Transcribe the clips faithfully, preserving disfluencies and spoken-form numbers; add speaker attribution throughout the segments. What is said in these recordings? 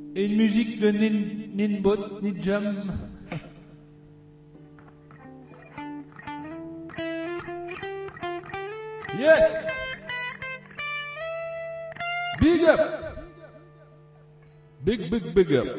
Speaker 1: Et une musique de Nin, Ninbot, Ninjam. Yes! Big up! Big, big, big up.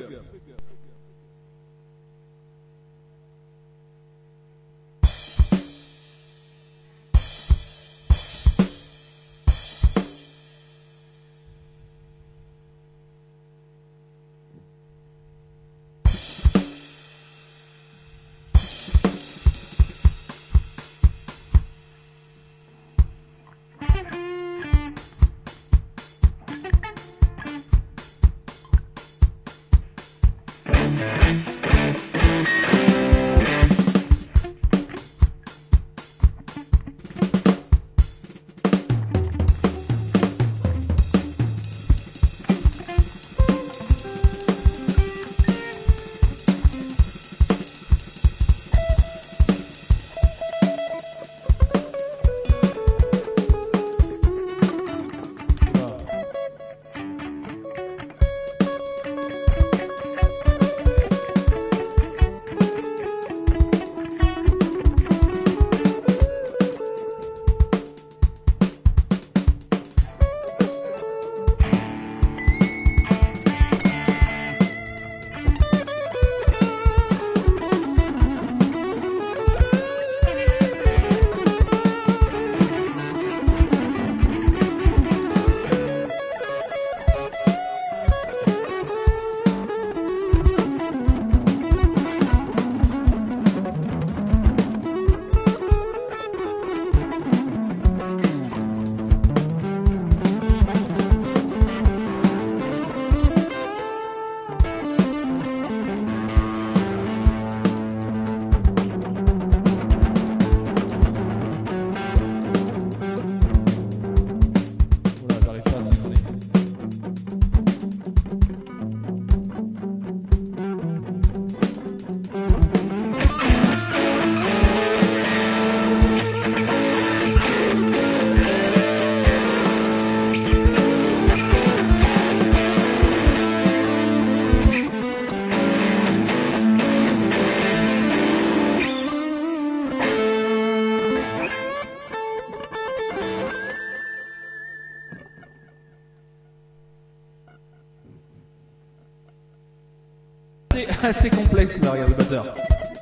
Speaker 1: C'est assez complexe là, regarde le batteur.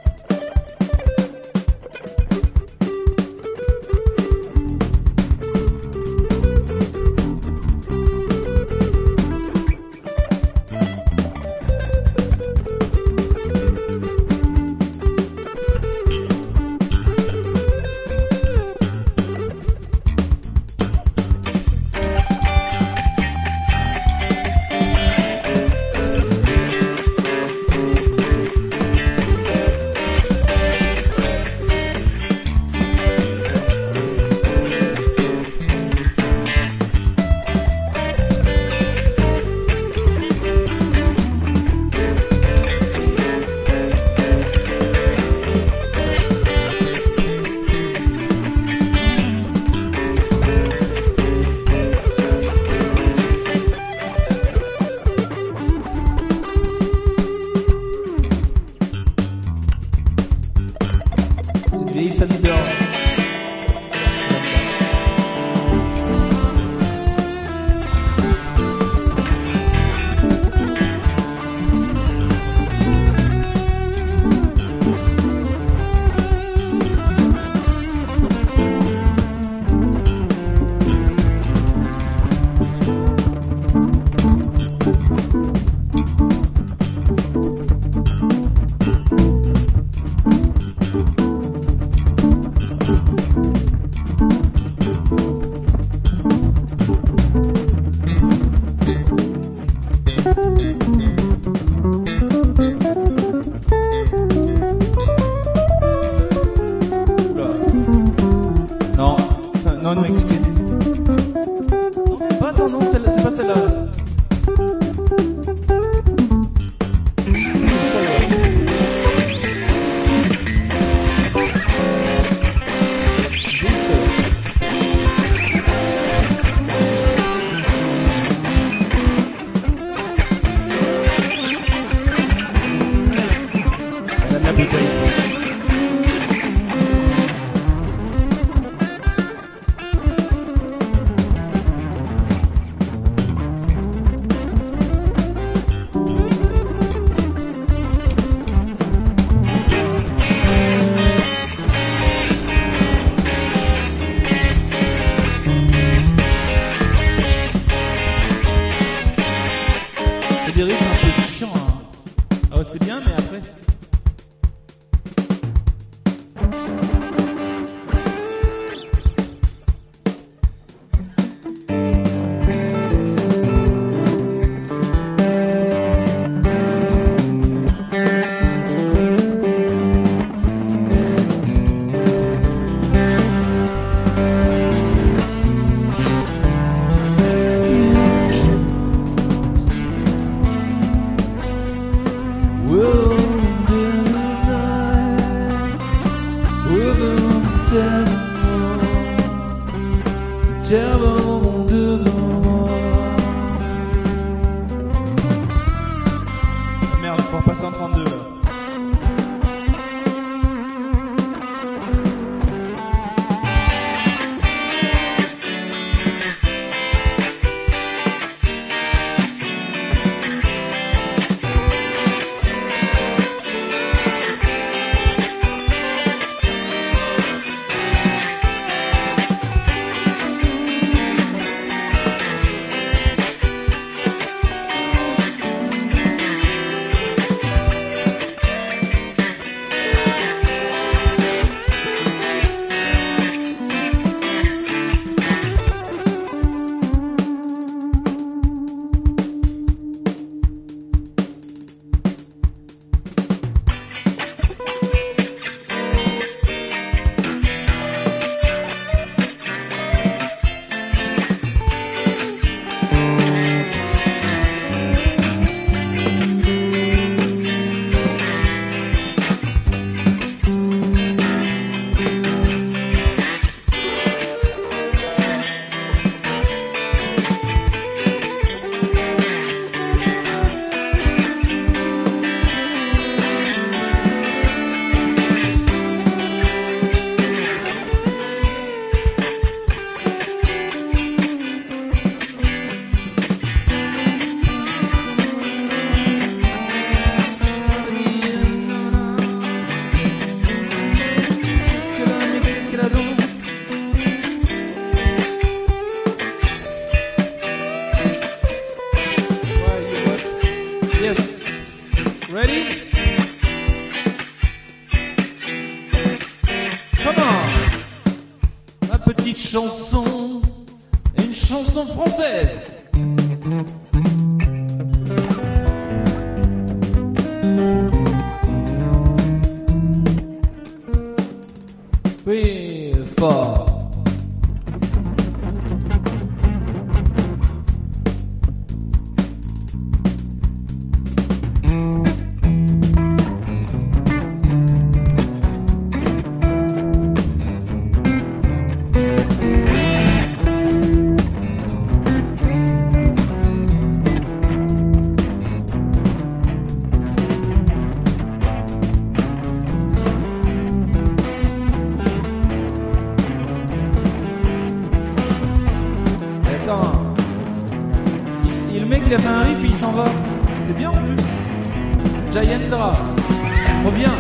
Speaker 1: Vieille famille d'or. Non, non, non, explique. Non, pas, non, non, c'est pas celle-là. bouteille. C'est des rythmes un peu chiants. Hein. Ah ouais, c'est bien, mais après. Merde, faut repasser en trente-deux là. Yes. Ready? Come on. Ma petite chanson, une chanson française. Oui, fort. Et le mec il a fait un riff et il s'en va. C'était bien en plus. Jayendra, reviens.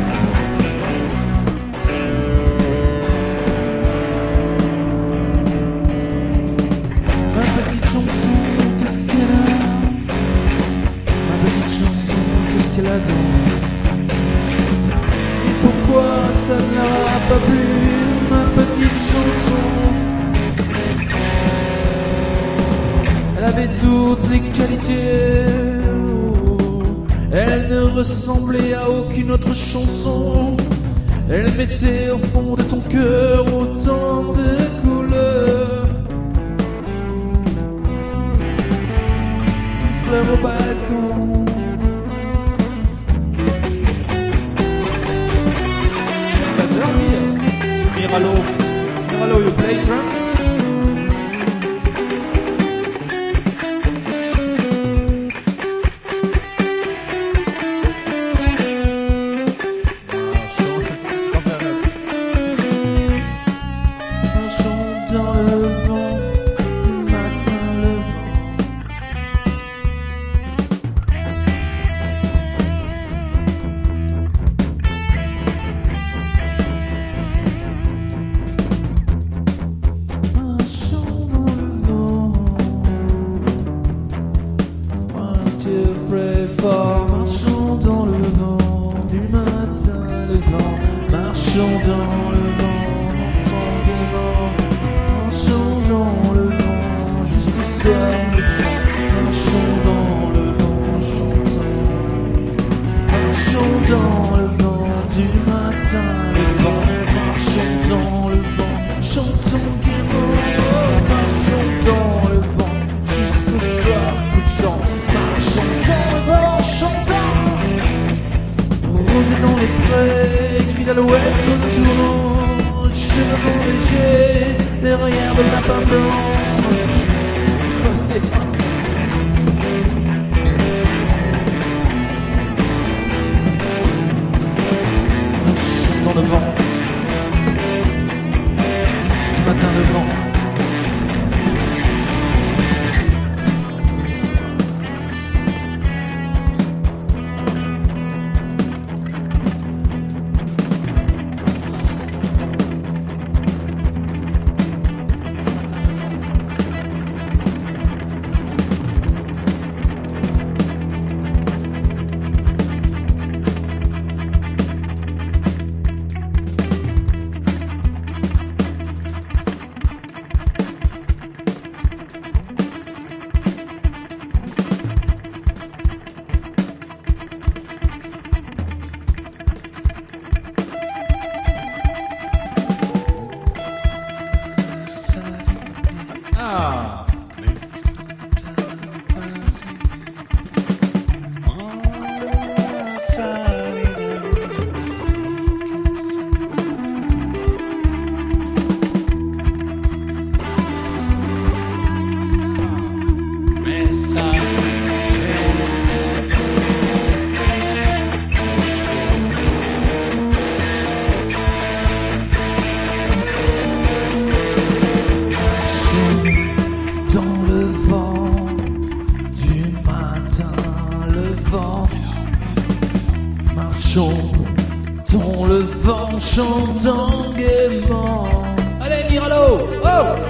Speaker 1: Ma petite chanson, qu'est-ce qu'elle a? Ma petite chanson, qu'est-ce qu'elle a donc? Et pourquoi ça ne l'aura pas plu? Ma petite chanson, elle avait toutes les qualités. Elle ne ressemblait à aucune autre chanson. Elle mettait au fond de ton cœur autant de couleurs. Une fleur au balcon. Miralo, Miralo, you play drum? dans les prés, cris d'alouette au tournant, cheveux légers, derrière de lapin blanc. Dans le vent, du matin le vent. Ah. Marchons dans le vent, chantant gaiement. Allez, Miralo! Oh!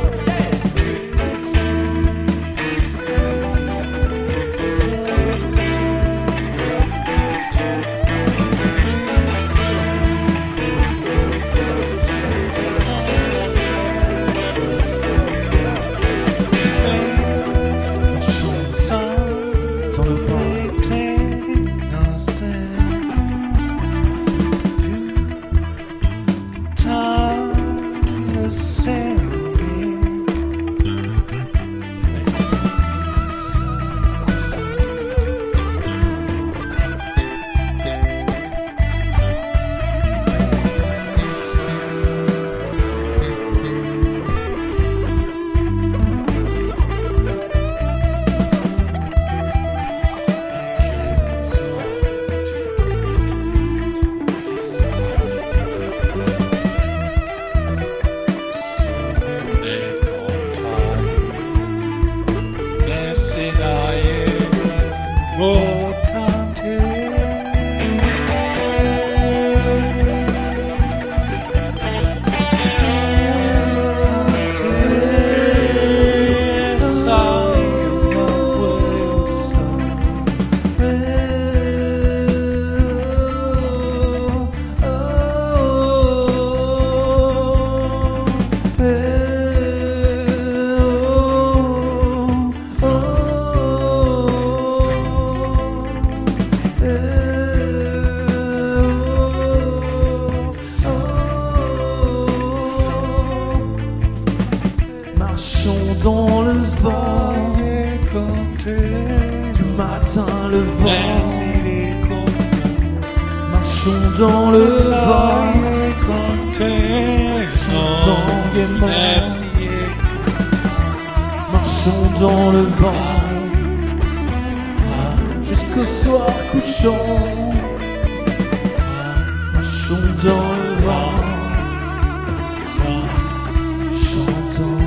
Speaker 1: Dans le vent, du matin le vent. Marchons dans le vent, chantant gaiement. Marchons dans le vent, jusqu'au soir couchant. Marchons dans le vent, chantant.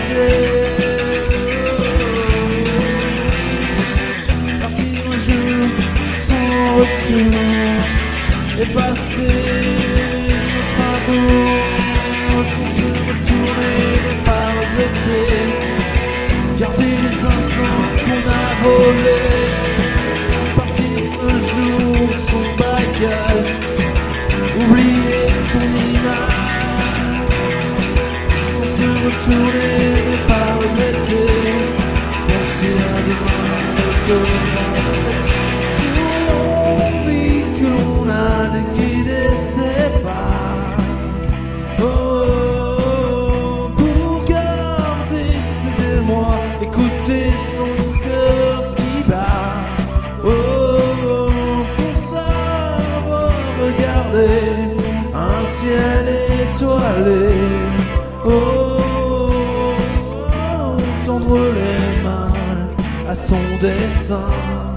Speaker 1: Partir un jour sans retour, effacer notre amour, sans se retourner mais pas regretter, garder les instants qu'on a volés, partir un jour sans bagage, oublier son image, sans se retourner mais pas regretter, penser à demain recommencer. L'envie que l'on a de guider ses pas, oh, pour garder ses émois, écouter son cœur qui bat, oh, pour savoir regarder un ciel étoilé, oh, tendre les mains à son destin.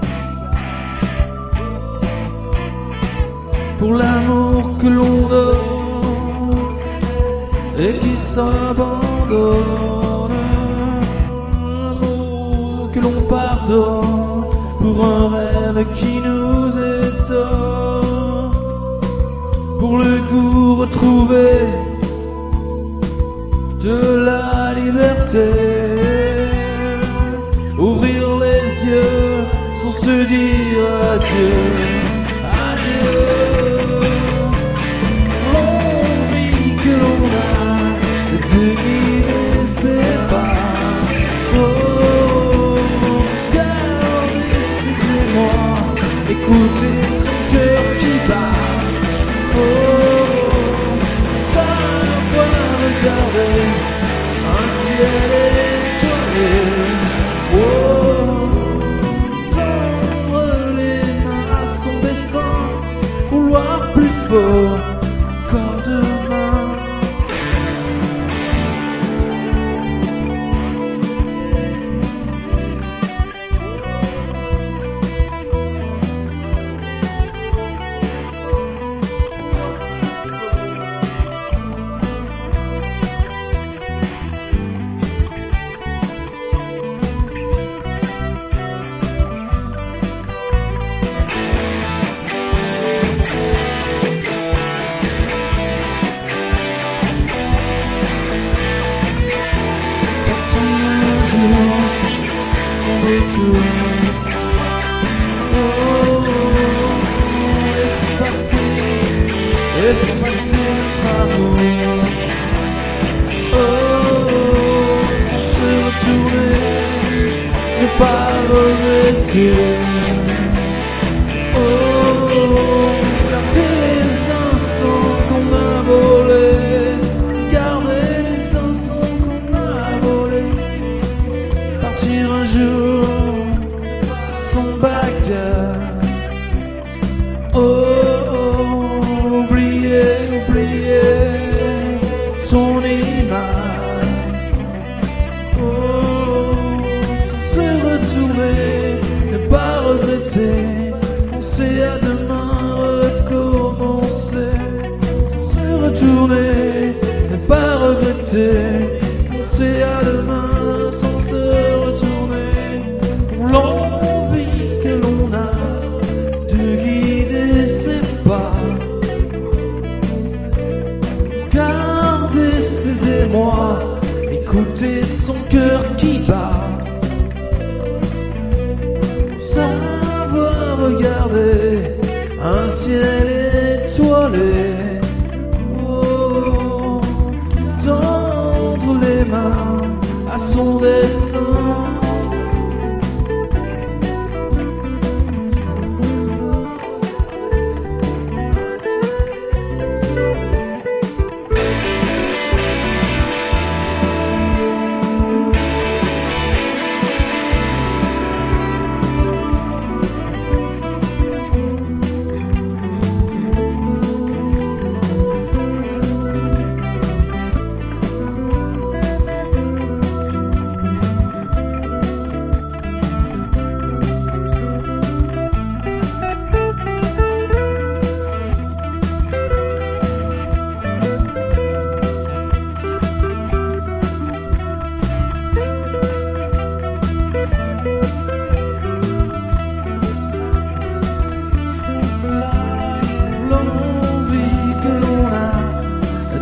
Speaker 1: Pour l'amour que l'on donne et qui s'abandonne, l'amour que l'on pardonne pour un rêve qui nous étonne, pour le goût retrouvé de la liberté, ouvrir les yeux sans se dire adieu, adieu. L'envie que l'on a de guider ses pas, oh, garder ses émois, écouter son cœur qui bat, oh, savoir regarder un ciel étoilé, oh, tendre les mains à son destin, vouloir plus fort encore demain. Sans retour, oh, effacer, effacer notre amour, oh, sans se retourner, ne pas regretter, oh, garder les instants qu'on a volés, garder les instants qu'on a volés, partir un jour sans bagage, oh, oh, oublier, oublier ton image, oh, sans se retourner, ne pas regretter, penser à demain recommencer, sans se retourner, ne pas regretter, penser à demain sans se retourner, pour l'envie que l'on a de guider ses pas, garder ses émois, écouter son cœur qui bat, savoir regarder un ciel étoilé, oh, tendre les mains à son destin.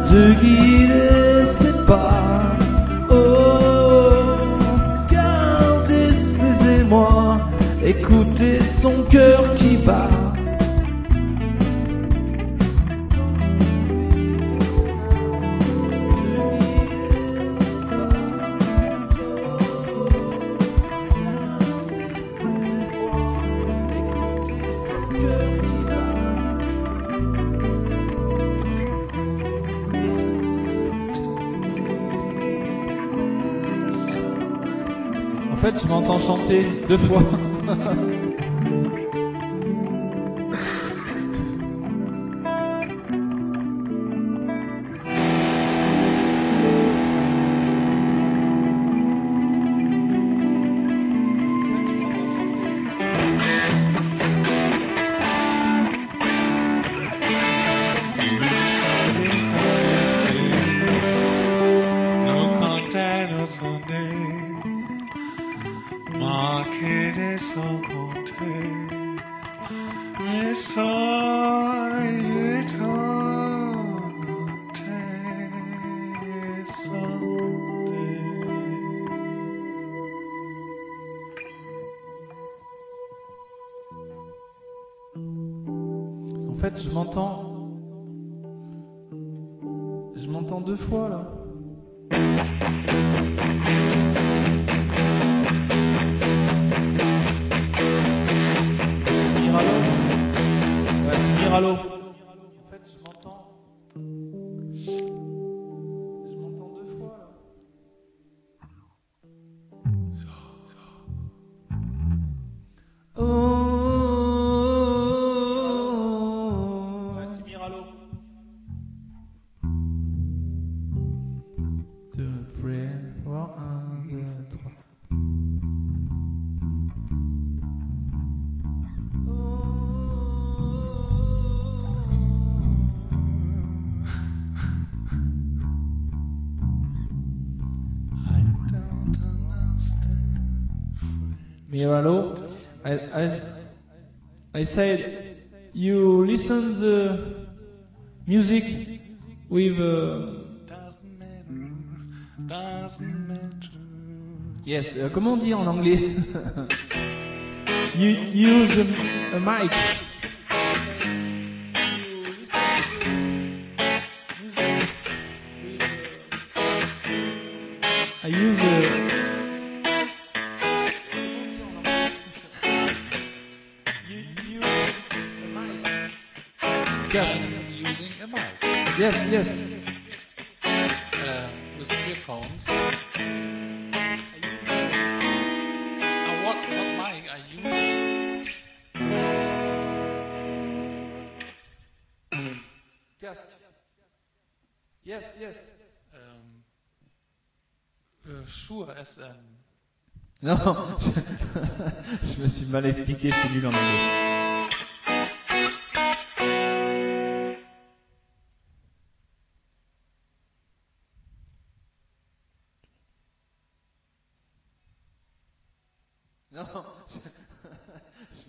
Speaker 1: de guider ses pas. Oh, garder ses émois, écouter son cœur qui bat. En fait, je m'entends chanter deux fois.
Speaker 2: Marqués des sans compter, les soleils étonnés
Speaker 1: En fait, je m'entends. Je m'entends deux fois là. Ouais, c'est Miralo. En fait, je m'entends. Je m'entends deux fois là. Oh, ouais, c'est Miralo. Deux, frère, voir un, deux, trois. Miralo, I, I, I said you listen the music with uh, yes, uh, comment on dit en anglais? You use a, a mic. You listen to music with, uh, I use a Yes.
Speaker 2: using a mic.
Speaker 1: Yes, yes.
Speaker 2: Uh, with earphones. Uh, what what mic I use?
Speaker 1: Casque. Yes, yes.
Speaker 2: Um, uh, Shure S M.
Speaker 1: Non, je, je me suis mal expliqué, je suis nul en anglais. Non, je,